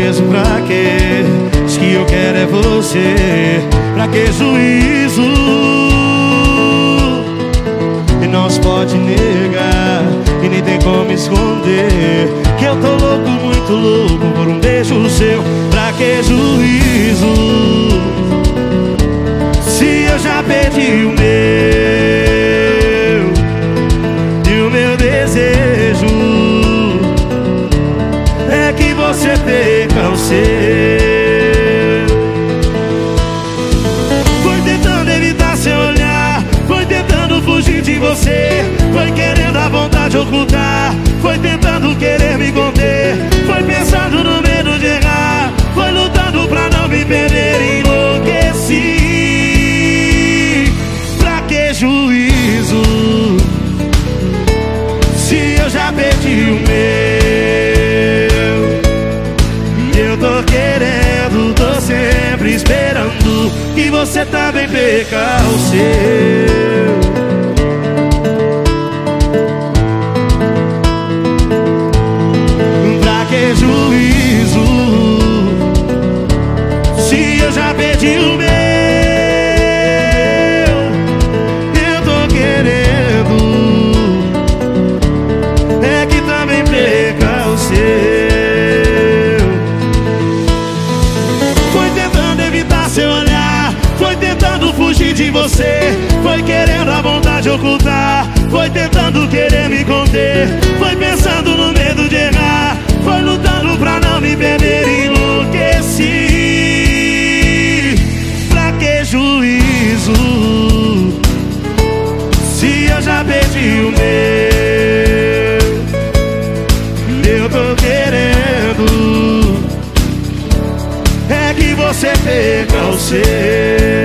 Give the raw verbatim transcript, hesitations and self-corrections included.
mesmo pra quê? Diz que eu quero é você. Pra que juízo? E não se pode negar, e nem tem como esconder que eu tô louco, muito louco por um beijo seu. Pra que juízo? Se eu já perdi o meu, e o meu desejo é que você perca o seu. Foi tentando evitar seu olhar, foi tentando fugir de você, foi querendo a vontade ocultar, foi tentando querer me conter, foi pensando no medo de errar, foi lutando pra não me perder. Enlouqueci. Pra que juízo? Se eu já perdi o meu, eu tô querendo, tô sempre esperando que você também perca o seu. Pra que juízo? Se eu já perdi o meu, eu tô querendo é que também perca o seu. Foi tentando evitar seu olhar, foi tentando fugir de você, foi querendo a vontade ocultar, foi tentando querer me conter, foi pensando no medo de errar, foi lutando pra não me perder. Enlouqueci. Pra que juízo? Se eu já perdi o meu, eu tô querendo é que você perca o seu.